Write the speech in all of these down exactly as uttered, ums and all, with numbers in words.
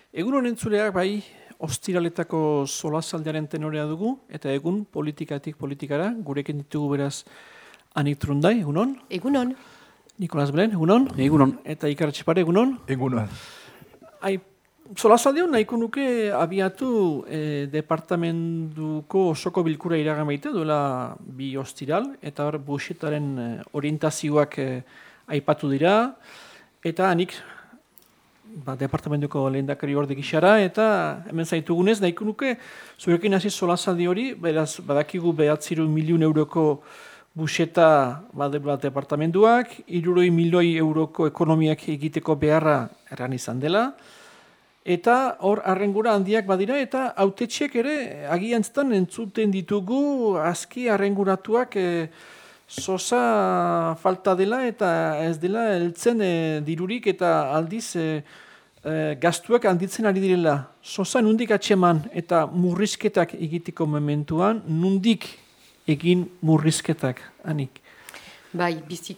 Egun honen zureak bai, ostiraletako solasaldiaren tenorea dugu, eta egun politikatik politikara, gurekin ditugu beraz Anik Trundai, egunon? Egunon. Nikolas Belen, egunon? Egunon. Eta Ikar Txipare, egunon? Egunon. Ai, solasaldion nahiko nuke abiatu eh, departamentuko osoko bilkura iragamaita duela bi ostiral, eta hor buxetaren eh, orientazioak eh, aipatu dira, eta Anik ba, departamentuko lehendakari orde gixara, eta hemen zaitugunez, nahiko nuke, zurekin hasi solasaldi hori, beraz, badakigu behatziru miliun euroko buxeta badebla departamentuak, hirurogei milioi euroko ekonomiak egiteko beharra erran izan dela, eta hor arrengura handiak badira, eta hautetxeak ere agiantzetan entzuten ditugu aski arrenguratuak e, sosa falta dela eta ez dela heltzen e, dirurik eta aldiz e, e, gastuak handitzen ari direla. Sosa nundik atxeman eta murrizketak egiteko momentuan, nundik egin murrizketak, Anik? Bai,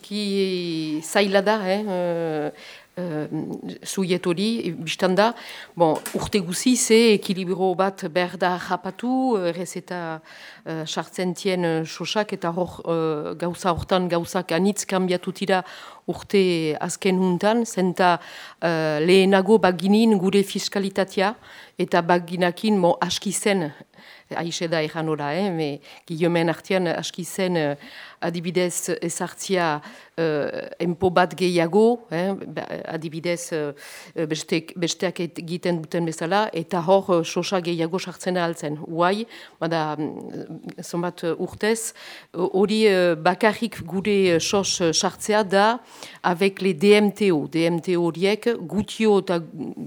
biziki zaila da, eh? Uh, uh, zuiet hori, biztan da. Bon, urte guzi, ze ekilibro bat behar da japatu, errezeta uh, sartzen tien uh, sosak, eta hor uh, gauza hortan gauzak anitz kanbiatu tira urte azken huntan, zenta uh, lehenago baginin gure fiskalitatea, eta baginakin mo aski zen, aixe da egan ora, eh? Me, Guillaumen artean aski zen uh, adibidez ezartzia uh, enpo bat gehiago, eh? adibidez uh, bestek, besteak egiten duten bezala, eta hor uh, sosa gehiago sartzen altzen. Uai, bada, zonbat uh, urtez, hori uh, bakarrik gure uh, sos uh, sartzea da, avec les D M T O. D M T O horiek gutio eta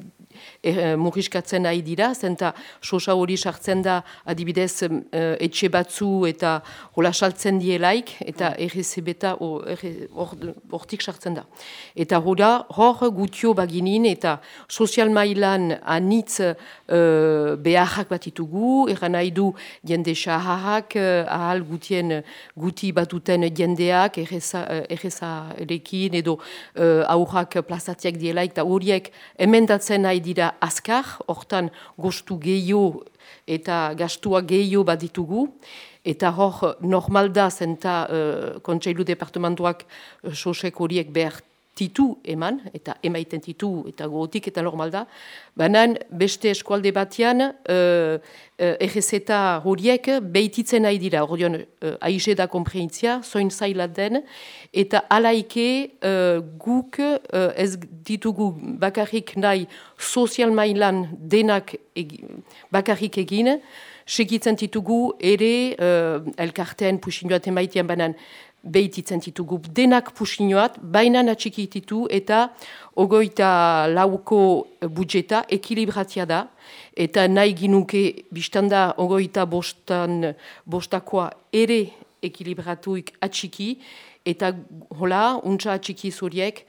Er, murrizkatzen nahi dira, zenta sosa hori sartzen da adibidez uh, etxe batzu eta hola saltzen dielaik, eta R C B-ta hortik sartzen da. Eta hora, hor gutio baginin eta sozial mailan anitz uh, beharrak bat ditugu, eran nahi du jende saharrak, uh, ahal gutien guti batuten jendeak, errezarekin edo uh, aurrak plazatiak dielaik, eta horiek emendatzen nahi dira azkar, hortan gostu gehiago eta gastua gehiago bat ditugu, eta hor normal da zenta uh, kontseilu departamentuak uh, sosek horiek behar titu eman, eta emaiten titu eta gotik eta normal da, banan beste eskualde batean uh, uh, errezeta horiek behititzen nahi dira, horion uh, aize da kompreintzia, zoin zailat den, eta alaike uh, guk uh, ez ditugu bakarrik nahi sozial mailan denak egi, bakarrik egin, segitzen ditugu ere uh, elkartean puxinoat emaitean banan behititzen ditugu denak puxinoat, baina atxikititu eta ogoita lauko budjeta ekilibratia da, eta nahi ginuke biztanda ogoita bostan, bostakoa ere ekilibratuik atxiki, eta hola, untsa atxiki zuriek,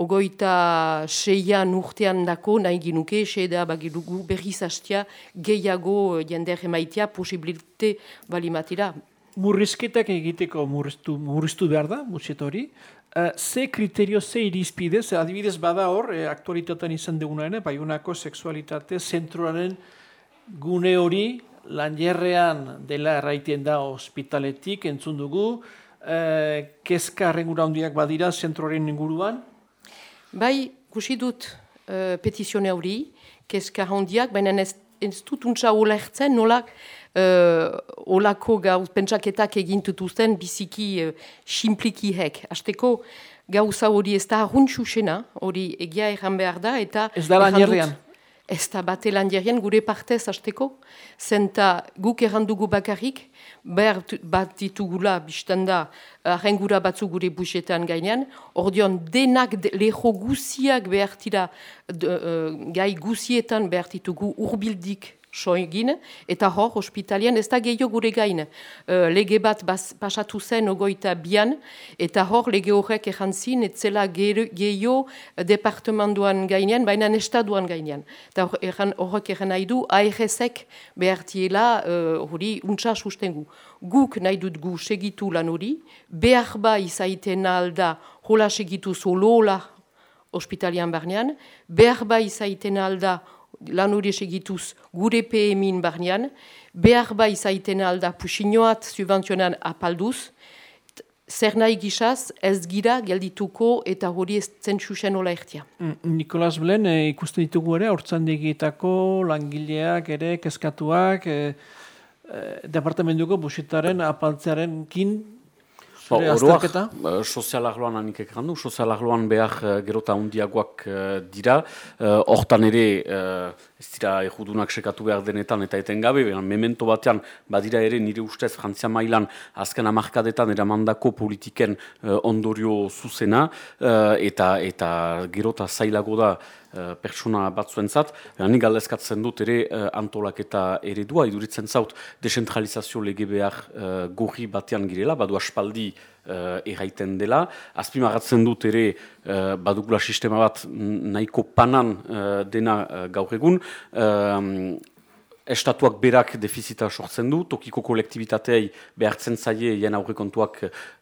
ogoita seian urtean dako nahi ginuke, seida bagilugu berriz hastia gehiago jender emaitia posibilite balimatira. Murrizketak egiteko murriztu, murriztu behar da, budget hori. Uh, ze kriterio, ze irizpidez, adibidez bada hor, eh, aktualitatean izan dugunaren, baiunako sexualitate zentroaren gune hori, lanjerrean dela erraiten da ospitaletik, entzun dugu, uh, kezka arrengura handiak badira zentroaren inguruan? Bai, kusi dut uh, petizione hori, kezka handiak, baina ez, ez dut untsa olertzen, nolak, Uh, olako gauz pentsaketak egintutuzten biziki uh, simpliki hek. Azteko gauza hori ez da arruntxusena, hori egia erran behar da, eta... Ez da lanjerrean? Ez da bate lanjerrean gure partez azteko, zenta guk errandugu bakarrik, behar bat ditugula biztanda arrengura batzu gure buxetan gainean, ordeon denak de, leho guziak behar tira, uh, gai guzietan behar ditugu urbildik soegin, eta hor, hospitalian, ez da gehiago gure gain. Uh, lege bat bas, pasatu zen ogoita bian, eta hor, lege horrek errantzin, etzela gehiago departamentuan gainean, baina estaduan gainean. Eta horrek erran nahi du, A R S-ek behartiela hori uh, untsa sustengu. Guk nahi dut gu segitu lan hori, behar ba izaiten alda, hola segitu zolola hospitalian barnean, behar ba izaiten alda lan hori segituz gure P M in barnean, behar bai zaiten alda puxinoat subvenzionan apalduz, zer nahi gizaz ez gira geldituko eta hori ez zentsusen hola ertia. Nikolas Blen, e, ikusten ditugu ere, hortzandegietako langileak ere, kezkatuak, e, e, departamentuko busitaren apaltzearen kin, zure azterketa? Oroak, sozial arloan hanik ekrandu, sozial arloan behar uh, gerota hundiagoak uh, dira, hortan uh, ere uh, ez dira ejudunak sekatu behar denetan eta etengabe, memento batean badira ere nire ustez Frantzia mailan azken hamarkadetan eramandako politiken uh, ondorio zuzena uh, eta eta gerota zailago da uh, pertsona batzuentzat. Nik galdezkatzen dut ere uh, antolaketa eredua, iduritzen zaut desentralizazio lege behar uh, gorri batean girela, badu aspaldi Uh, erraiten dela. Azpimarratzen dut ere uh, badugula sistema bat nahiko panan uh, dena uh, gaur egun. Uh, Estatuak berak defizita sortzen du, tokiko kolektibitateei behartzen zaie jen aurrekontuak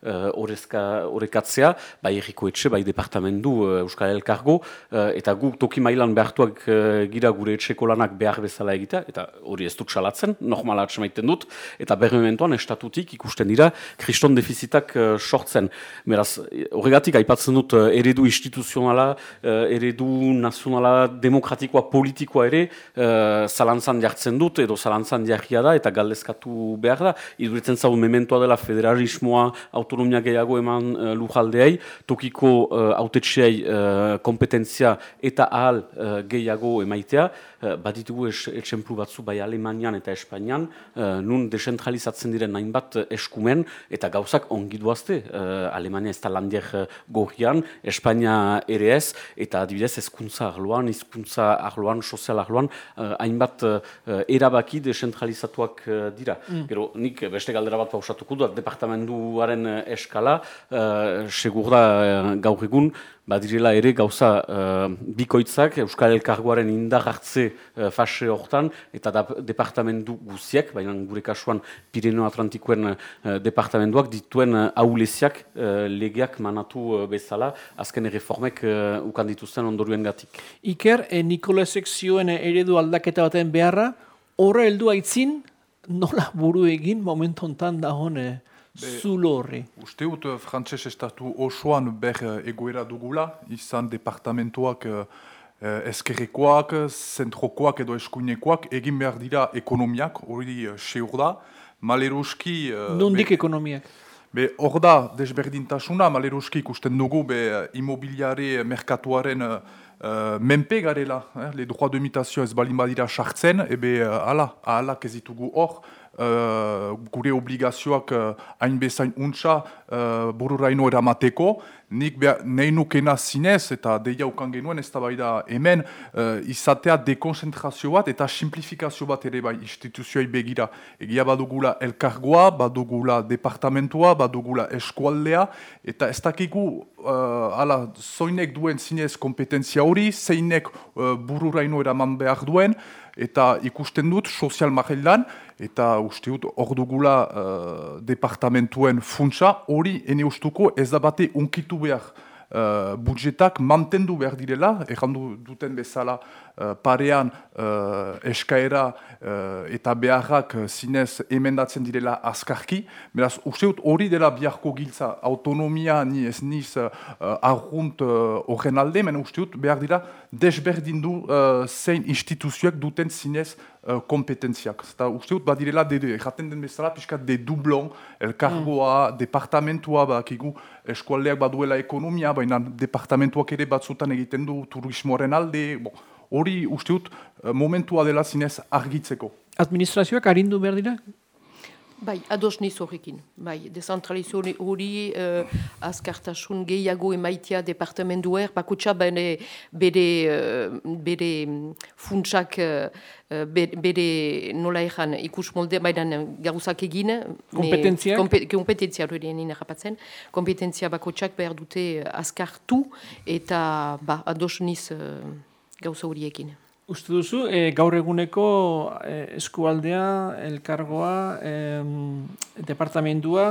horrekatzea, uh, bai erriko etxe, bai departamendu uh, Euskal Elkargo, uh, eta guk toki mailan behartuak uh, gira gure etxeko lanak behar bezala egitea, eta hori ez dut salatzen, normala atxemaiten dut, eta bermementoan estatutik ikusten dira kriston defizitak uh, sortzen. Beraz, horregatik aipatzen dut uh, eredu instituzionala, uh, eredu nazionala, demokratikoa, politikoa ere, uh, zalantzan jartzen dut, edo zalantzan jarria da, eta galdezkatu behar da. Iduritzen zau mementoa dela federalismoa, autonomia gehiago eman uh, lujaldeai, tokiko uh, autetxeai uh, kompetentzia eta ahal uh, gehiago emaitea. Uh, baditugu etxemplu batzu bai Alemanian eta Espainian, uh, nun desentralizatzen diren hainbat eskumen, eta gauzak ongi duazte. Uh, Alemania ez da landier uh, gorrian, Espainia ere ez, eta adibidez hezkuntza arloan, hizkuntza arloan, sozial arloan, uh, hainbat uh, erabaki desentralizatuak uh, dira. Mm. Gero, nik beste galdera bat pausatuko dut, departamentuaren uh, eskala, uh, segur da uh, gaur egun, badirela ere gauza uh, bikoitzak, Euskal Elkargoaren indar hartze uh, fase hortan, eta da, departamentu guziak, baina gure kasuan Pirineo Atlantikoen uh, departamentuak dituen uh, ahuleziak uh, legeak manatu uh, bezala, azken erreformek uh, ukan dituzten ondoruen gatik. Iker, eh, Nikolesek zioen eredu aldaketa baten beharra, horre heldu aitzin, nola buru egin momentu hontan da hone zulo horri? Uste dut, frantses estatu osoan ber egoera dugula, izan departamentoak ezkerrekoak, zentrokoak edo eskuinekoak, egin behar dira ekonomiak, hori seur da, maleruski... Nondik ekonomiak? Be, hor da, desberdintasuna, maleruski ikusten dugu, be, immobiliare merkatuaren Uh, menpe garela, eh? Le droit de mutation ez balin badira sartzen, ebe uh, ala, ahalak ez ditugu hor, uh, gure obligazioak uh, hain bezain untsa uh, bururaino eramateko, nik nahi nukena zinez, eta deia ukan genuen ez da bai da hemen, uh, izatea dekonzentrazio bat eta simplifikazio bat ere bai instituzioai begira. Egia badugula elkargoa, badugula departamentua, badugula eskualdea, eta ez dakigu uh, ala, zoinek duen zinez kompetentzia hori, zeinek uh, bururaino eraman behar duen, eta ikusten dut sozial marrelan, eta uste dut hor dugula uh, departamentuen funtsa, hori ene ustuko ez da bate unkitu behar. Uh, budgetak mantendu behar direla, errandu duten bezala uh, parean uh, eskaera uh, eta beharrak uh, zinez emendatzen direla azkarki. Beraz, uste dut hori dela biharko giltza, autonomia ni ez niz uh, arrunt horren uh, alde, mena uste dut behar dira desberdindu uh, zein instituzioak duten zinez uh, kompetentziak. Eta uste dut badirela, erraten den bezala, pixkat de dublon, elkargoa, mm. departamentua, bakigu eskualdeak baduela ekonomia, baina departamentuak ere batzutan egiten du turismoaren alde, bon, hori uste dut momentua dela zinez argitzeko. Administrazioak arindu behar dira? Bai, ados niz horrekin. Bai, dezentralizio hori uh, azkartasun gehiago emaitia departamentuer, bakutsa bere, bere, uh, bere funtsak, uh, bere, bere nola ezan ikus molde, baina gauzak egin. Kompetentziak? Kompe, kompetentzia hori nien errapatzen. Kompetentzia bakutsak behar dute azkartu eta ba, ados niz uh, gauza horiekin. Uste duzu, e, gaur eguneko e, eskualdea, elkargoa, e, departamentua,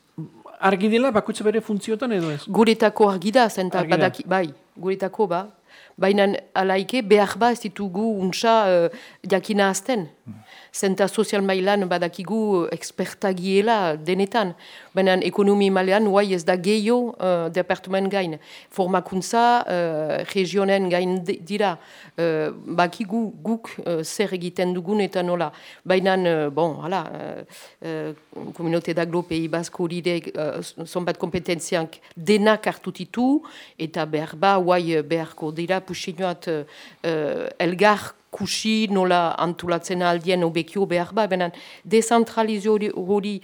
argi dela bakutsa bere funtziotan edo ez? Guretako argi da, zenta badaki, bai, guretako ba. Baina alaike behar ba ez ditugu untsa uh, jakina azten. Zenta sozial mailan badakigu ekspertagiela denetan. Baina ekonomi mailan guai ez da gehiago uh, departament gain. Formakuntza uh, regionen gain dira. Uh, bakigu guk uh, zer egiten dugun eta nola. Baina, uh, bon, hala, uh, Komunote d'Aglo Pei Basko hori uh, zonbat kompetentziak denak hartutitu, eta behar ba, guai beharko dira puxinoat uh, uh, elgar kusi nola antolatzen aldien obekio behar ba, benen dezentralizio hori,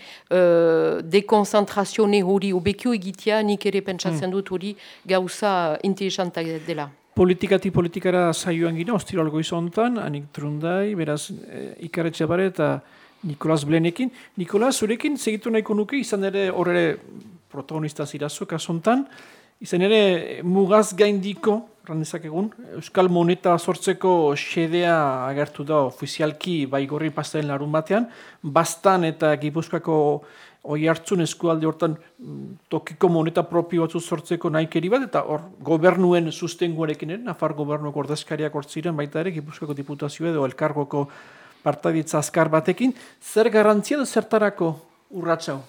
uh, dekonzentrazione hori obekio egitea, nik ere pentsatzen dut hori gauza interesantak dela. Politikati politikara saioan gina, ostiralgo izontan, Anik Trundai, beraz, e, Ikaretxe bare eta Nikolas Blenekin. Nikolas, zurekin segitu nahiko nuke, izan ere horre protagonista zirazu, kasontan, izan ere mugaz gaindiko, randezak egun, Euskal Moneta sortzeko xedea agertu da ofizialki baigorri pastaren larun batean, Bastan eta Gipuzkoako hoi hartzun eskualde hortan tokiko moneta propio batzu sortzeko nahikeri bat, eta hor gobernuen sustenguarekin ere, Nafar gobernuak ordezkariak hortziren baita ere, Gipuzkoako diputazioa edo elkargoko partaditza azkar batekin, zer garantzia da zertarako urratsau?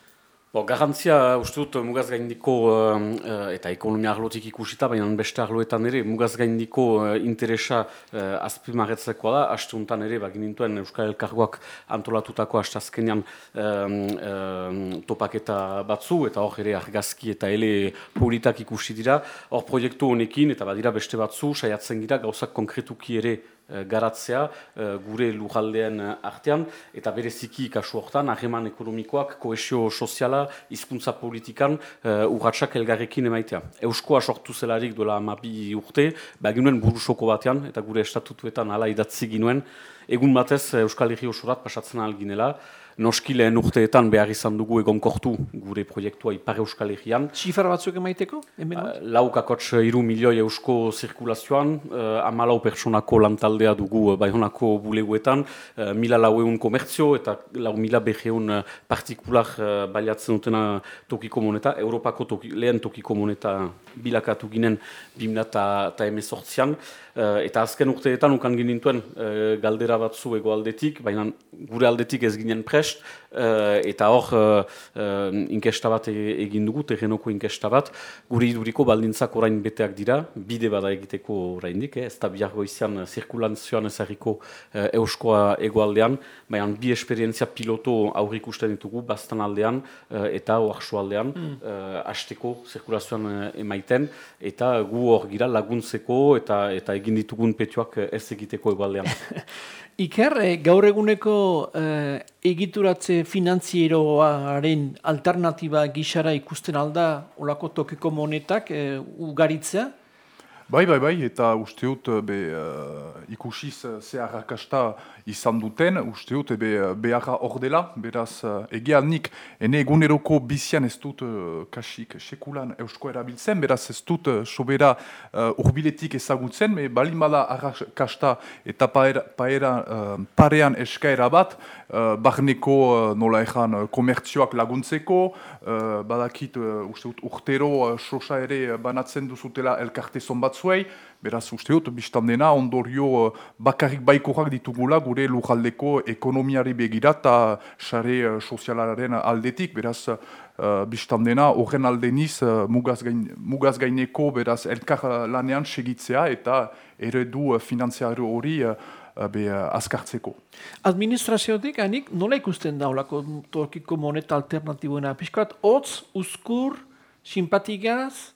Bo, garantzia, uste dut, mugaz gaindiko uh, eta ekonomia arlotik ikusita, baina beste arloetan ere, mugaz gaindiko uh, interesa uh, azpimarretzekoa da, haste untan ere, baginintuen Euskal Elkargoak antolatutako haste azkenean um, um, topaketa batzu, eta hor ere argazki eta ele politak ikusi dira, hor proiektu honekin, eta badira beste batzu, saiatzen gira gauzak konkretuki ere garatzea gure lurraldeen artean, eta bereziki kasu hortan, harreman ekonomikoak, kohesio soziala, hizkuntza politikan uh, urratsak elgarrekin emaitea. Euskoa sortu zelarik duela hamabi urte, baginuen burusoko batean, eta gure estatutuetan hala idatzi ginuen, egun batez Euskal Herri osorat pasatzen alginela, noski lehen urteetan behar izan dugu egonkortu gure proiektua Ipar Euskal Herrian. Txifar batzuk emaiteko? Uh, Laukakotx iru milioi eusko zirkulazioan, uh, amalau pertsonako lantaldea dugu uh, Baionako buleguetan, uh, mila laueun komertzio eta lau mila beheun uh, partikular uh, baliatzen dutena tokiko moneta, Europako toki, lehen tokiko moneta bilakatu ginen bimila eta emezortzian, uh, eta azken urteetan ukan ginintuen uh, galdera batzu ego aldetik, baina gure aldetik ez ginen prest, Uh, eta hor uh, uh, inkesta bat egin dugu, terrenoko inkesta bat, guri iduriko baldintzak orain beteak dira, bide bada egiteko oraindik, eh? Ez da bihargo izan zirkulazioan ezarriko uh, euskoa egoaldean, baina bi esperientzia piloto aurrik usten ditugu, Bastan aldean uh, eta oarso aldean, mm. uh, hasteko zirkulazioan uh, emaiten, eta gu hor gira laguntzeko eta, eta egin ditugun petioak ez egiteko egoaldean. Iker, eh, gaur eguneko eh, egituratze finanzieroaren alternatiba gixara ikusten alda olako tokiko monetak eh, ugaritzea? Bai, bai, bai, eta uste dut be, uh, ikusiz ze arrakasta izan duten, uste dut be, beharra hor dela, beraz uh, egia nik, ene eguneroko bizian ez dut uh, kasik sekulan eusko erabiltzen, beraz ez dut uh, sobera uh, urbiletik ezagutzen, me balin bada arrakasta eta paera, paera, uh, parean eskaera bat, uh, barneko uh, nola ezan uh, komertzioak laguntzeko, uh, badakit uh, uste dut urtero uh, sosa ere banatzen duzutela elkarte zonbat zuei, beraz uste dut, biztan dena ondorio bakarrik baikorak ditugula gure lujaldeko ekonomiari begira eta sare sozialaren aldetik, beraz uh, biztan dena horren aldeniz uh, mugaz, gain, mugaz gaineko beraz elkar lanean segitzea eta eredu uh, finantziario hori uh, be uh, azkartzeko. Administraziotik hanik nola ikusten da olako tokiko moneta alternatiboena? Piskat, hotz, uzkur, simpatigaz?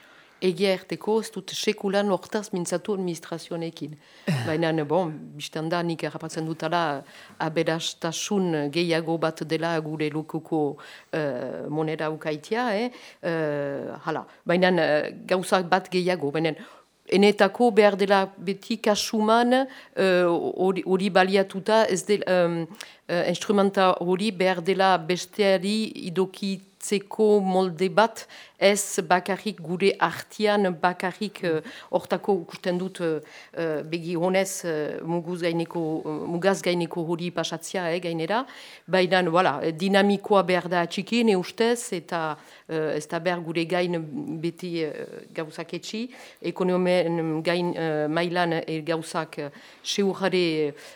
Egia erteko, ez dut sekulan hortaz mintzatu administrazionekin. Baina, bon, biztan da, nik errapatzen dutala aberastasun gehiago bat dela gure lukuko uh, moneda ukaitia, eh? uh, hala. Baina, uh, gauzak bat gehiago, baina, enetako behar dela beti kasuman hori uh, baliatuta, ez dela, um, uh, instrumenta hori behar dela besteari idoki sortzeko molde bat, ez bakarrik gure artian, bakarrik hortako uh, ikusten dut uh, begi honez uh, muguz gaineko, uh, mugaz gaineko hori pasatzia eh, gainera, baina voilà, dinamikoa behar da atxiki, ne ustez, eta uh, ez da behar gure gain beti uh, gauzak etxi, ekonomien gain uh, mailan e gauzak uh, seurare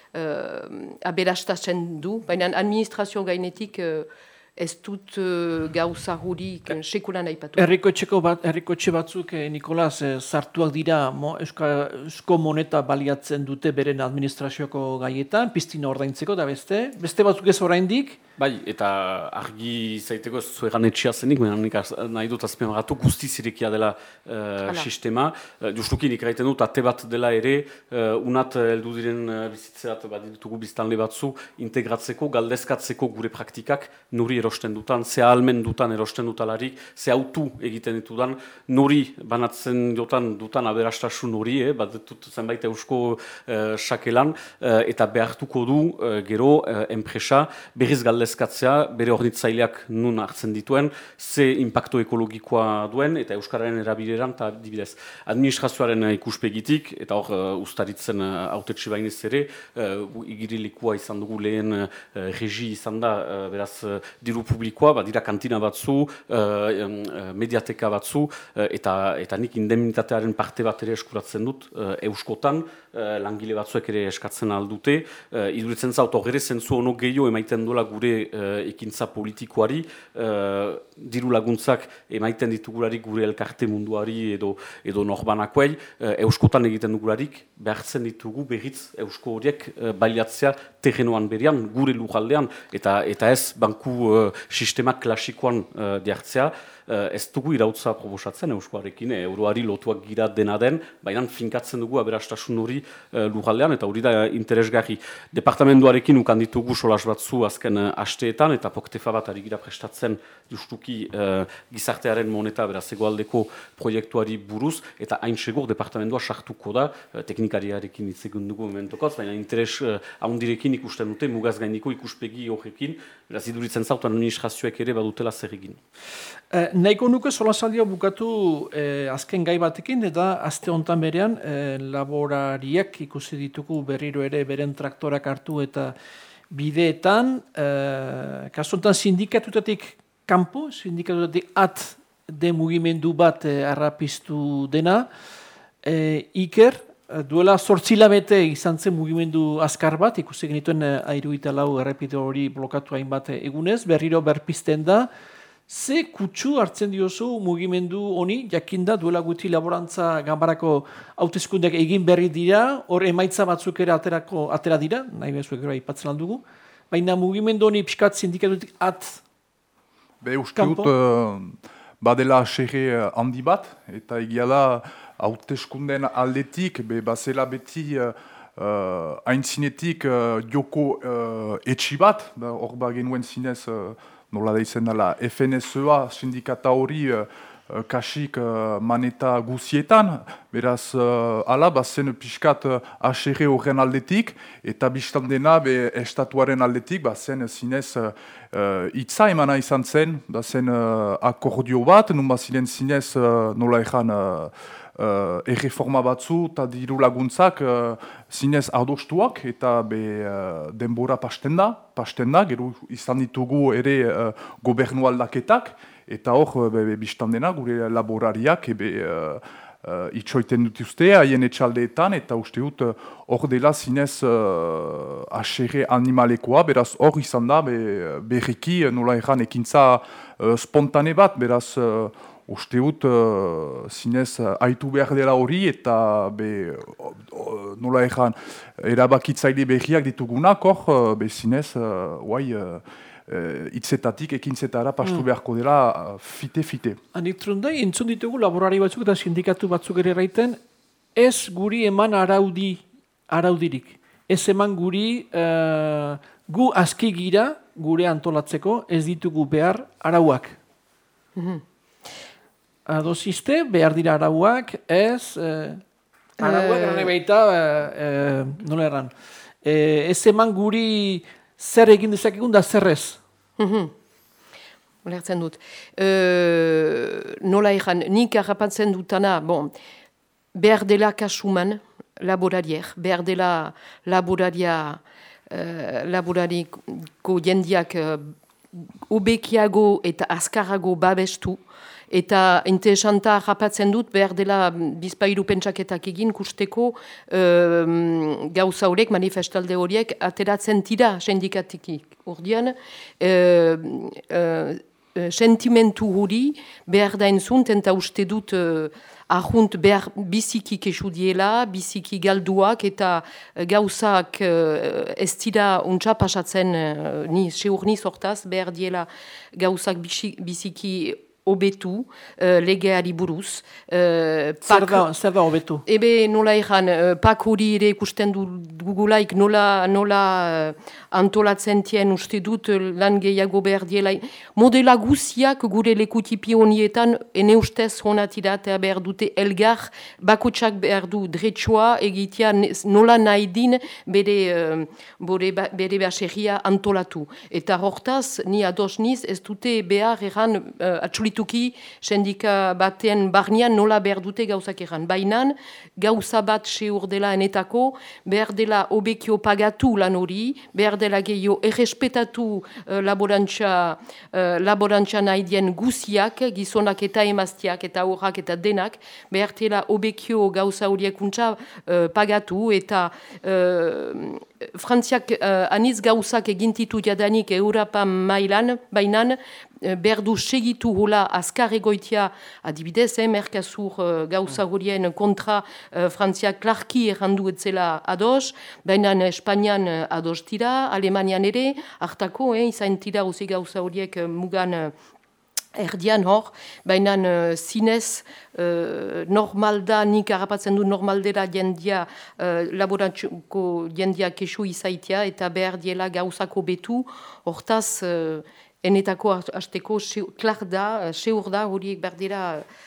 uh, aberastatzen du, baina administrazio gainetik uh, ez dut uh, gauza hurik uh, sekulan aipatu. Herriko bat, etxe batzuk, eh, Nikolas, eh, sartuak dira mo, euska, eusko moneta baliatzen dute beren administrazioko gaietan, piztina ordaintzeko da beste. Beste batzuk ez oraindik. Bai, eta argi zaiteko zuegan etxea zenik, nik nahi dut azpimarratu guztiz irekia dela uh, sistema. Uh, justuki nik gaiten dut, ate bat dela ere, uh, unat heldu diren uh, bizitzeat, bat ditugu biztanle batzu, integratzeko, galdezkatzeko gure praktikak, nuri erosten dutan, ze ahalmen dutan erosten dutalarik, ze autu egiten ditudan, nori banatzen dutan, dutan aberastasun hori, eh, bat dut zenbait eusko uh, sakelan, uh, eta behartuko du uh, gero uh, enpresa, berriz galdezkatzea, eskatzea, bere hornitzaileak nun hartzen dituen, ze impacto ekologikoa duen, eta Euskararen erabileran, eta dibidez, administrazioaren ikuspegitik, eta hor uh, ustaritzen uh, autetxe bainez ere, uh, igirilikoa izan dugu lehen uh, regi izan da, uh, beraz, uh, diru publikoa, ba, dira kantina batzu, uh, um, mediateka batzu, uh, eta, eta nik indemnitatearen parte bat ere eskuratzen dut, uh, euskotan, uh, langile batzuek ere eskatzen aldute, uh, iduritzen zaut, hor ere zentzu ono gehiago emaiten duela gure Uh, ekintza politikoari, uh, diru laguntzak emaiten ditugularik gure elkarte munduari edo, edo norbanakoei, uh, euskotan egiten dugularik, behartzen ditugu berriz eusko horiek uh, baliatzea terrenoan berian, gure lujaldean, eta, eta ez banku uh, sistema klasikoan uh, diartzea, Uh, ez dugu irautza proposatzen euskoarekin, eh, euroari lotuak gira dena den, baina finkatzen dugu aberastasun hori uh, lujaldean, eta hori da interesgarri. Departamentuarekin ukan ditugu solas batzu azken uh, asteetan, eta poktefa bat ari gira prestatzen justuki uh, gizartearen moneta beraz egoaldeko proiektuari buruz, eta hain segur departamentua sartuko da, uh, teknikariarekin hitz egin dugu mementokotz, baina interes uh, haundirekin ikusten dute, mugaz gainiko ikuspegi horrekin, beraz iduritzen zautan administrazioek ere badutela zer egin. Eh, nahiko nuke solasaldia bukatu eh, azken gai batekin, eta aste hontan berean eh, laborariak ikusi ditugu berriro ere beren traktorak hartu eta bideetan, eh, kasu hontan sindikatutatik kanpo, sindikatutatik at de mugimendu bat eh, arrapiztu dena, eh, Iker, duela zortzilabete izan zen mugimendu azkar bat, ikusi genituen eh, airuita lau errepide hori blokatu hainbat egunez, berriro berpizten da. Ze kutsu hartzen diozu mugimendu honi, jakinda duela guti laborantza ganbarako hauteskundeak egin berri dira, hor emaitza batzuk ere aterako, atera dira, nahi bezuek gara ipatzen aldugu, baina mugimendu honi pixkat sindikatutik at Be, uste dut, uh, badela xerre handi bat, eta egia da hauteskunden aldetik, be, bazela beti uh, uh, aintzinetik uh, joko uh, etxi bat, hor ba genuen zinez uh, nola da izan dela F N S E A sindikata hori uh, kasik uh, maneta guzietan, beraz uh, ala bazen pixkat uh, aserre horren aldetik, eta biztan dena be estatuaren aldetik, bazen zinez uh, itza emana izan zen, bazen uh, akordio bat, nun baziren zinez uh, nola ezan uh, Uh, erreforma batzu eta diru laguntzak uh, zinez adostuak eta be, uh, denbora pasten da, pasten da, gero izan ditugu ere uh, gobernu aldaketak, eta hor, be, be, biztan dena, gure laborariak ebe, uh, uh, itxoiten dituzte haien etxaldeetan, eta uste dut hor uh, dela zinez uh, aserre animalekoa, beraz hor izan da be, berriki nola erran ekintza uh, spontane bat, beraz uh, uste dut, uh, zinez, uh, haitu behar dela hori, eta be, uh, uh, nola ezan, erabakitzaile berriak ditugunak, hor, uh, be, zinez, uh, guai, uh, uh, itzetatik, ekintzetara pastu mm. beharko dela, uh, fite-fite. Anitrundai, entzun ditugu laborari batzuk eta sindikatu batzuk ere raiten, ez guri eman araudi, araudirik. Ez eman guri, uh, gu aski gira, gure antolatzeko, ez ditugu behar arauak. Mm-hmm. Adosiste, behar dira arauak, ez, eh, arauak, eh, baita, eh, eh, nola erran, eh, ez eman guri zer egin dezakegun da zer ez. Mm-hmm. Olertzen dut. Uh, nola egan, nik harrapatzen dutana, bon, behar dela kasuman laborariek, behar dela laboraria, uh, laborariko jendiak uh, obekiago eta azkarago babestu, eta interesanta harrapatzen dut behar dela bizpairu pentsaketak egin kusteko um, gauza horiek, manifestalde horiek, ateratzen tira sindikatik urdian, uh, uh, sentimentu hori behar da entzunt, eta uste dut uh, ahunt behar biziki kesu diela, biziki galduak, eta gauzak uh, ez dira untsa pasatzen, uh, ni seur ni sortaz, behar diela gauzak biziki obetu, uh, legeari buruz. Uh, zer da, zer da obetu? Ebe nola egan, uh, pak hori ere ikusten dugulaik nola, nola uh, antolatzen tien uste dut lan gehiago behar diela. Modela guziak gure lekutipi honietan ene ustez honatira eta behar dute elgar, bakotsak behar du dretsua egitea nola nahi din bere, uh, bere, bere baserria antolatu. Eta hortaz, ni ados niz, ez dute behar egan uh, atxulituki sendika batean barnean nola behar dute gauzak egan. Bainan, gauza bat seur dela enetako, behar dela obekio pagatu lan hori, behar dela gehiago errespetatu uh, laborantza, uh, laborantza nahi dien guziak, gizonak eta emaztiak eta horrak eta denak, behar dela obekio gauza horiek untza uh, pagatu eta uh, Frantziak uh, aniz gauzak egintitu jadanik Europa mailan, bainan, berdu segitu hola azkar egoitia adibidez, eh, Mercasur uh, gauza horien kontra uh, Frantziak klarki errandu etzela ados, baina Espainian uh, ados tira, Alemanian ere, hartako, eh, izan tira osi gauza horiek uh, mugan uh, erdian hor, baina uh, zinez uh, normal da, nik harrapatzen du normaldera jendia, uh, laborantzuko jendia kesu izaitia, eta behar diela gauzako betu, hortaz, uh, enetako hasteko klar da, seur da, horiek behar dira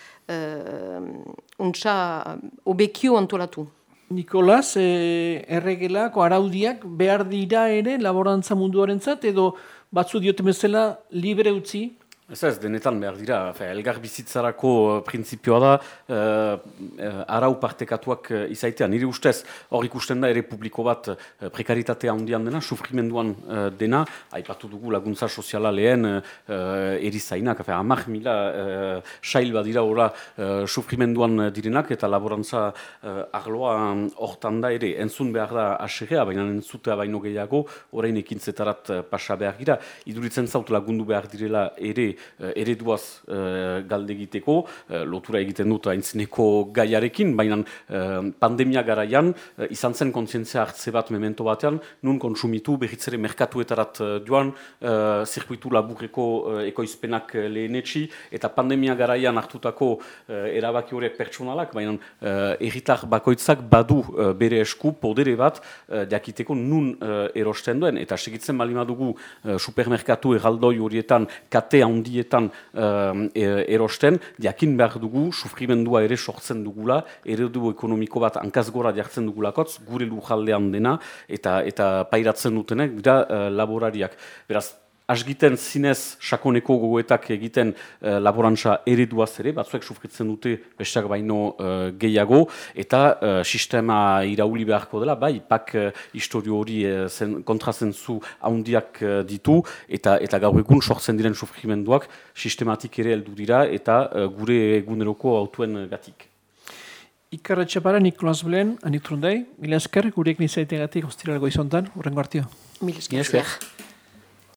uh, untsa obekio antolatu. Nikolas, eh, erregelako araudiak behar dira ere laborantza munduarentzat edo batzu diote bezala libre utzi? Ez ez, denetan behar dira, fe, elgar bizitzarako uh, printzipioa da, uh, uh, arau partekatuak uh, izaitea. Nire ustez, hor ikusten da ere publiko bat uh, prekaritatea handian dena, sufrimenduan uh, dena, aipatu dugu laguntza soziala lehen uh, erizainak, fe, amak mila uh, sail badira ora uh, sufrimenduan direnak, eta laborantza uh, arloa hortan da ere, entzun behar da aserrea, baina entzutea baino gehiago, orain ekintzetarat uh, pasa behar gira, iduritzen zaut lagundu behar direla ere, ereduaz uh, galde egiteko, uh, lotura egiten dut aintzineko gaiarekin, baina uh, pandemia garaian uh, izan zen kontzientzia hartze bat memento batean, nun konsumitu behitzere merkatuetarat uh, joan, uh, zirkuitu laburreko uh, ekoizpenak uh, lehenetxi, eta pandemia garaian hartutako uh, erabaki horiek pertsonalak, baina uh, erritar bakoitzak badu uh, bere esku podere bat uh, jakiteko nun uh, erosten duen, eta segitzen balima dugu uh, supermerkatu erraldoi horietan kate handi dietan uh, erosten, jakin behar dugu, sufrimendua ere sortzen dugula, eredu ekonomiko bat hankaz gora jartzen dugulakotz, gure lujaldean dena, eta eta pairatzen dutenek, dira uh, laborariak. Beraz, asgiten zinez sakoneko gogoetak egiten uh, laborantza ereduaz ere, batzuek sufritzen dute besteak baino uh, gehiago, eta uh, sistema irauli beharko dela, bai, pak uh, historio hori uh, zen, kontrazentzu handiak uh, ditu, eta eta gaur egun sortzen diren sufrimenduak sistematik ere heldu dira, eta uh, gure eguneroko autuen gatik. Iker Etxepare, Nikolas Blen, Anik Trundai, mila esker, gurekin izaitegatik hostiralgo izontan, urrengo hartio. Mila esker.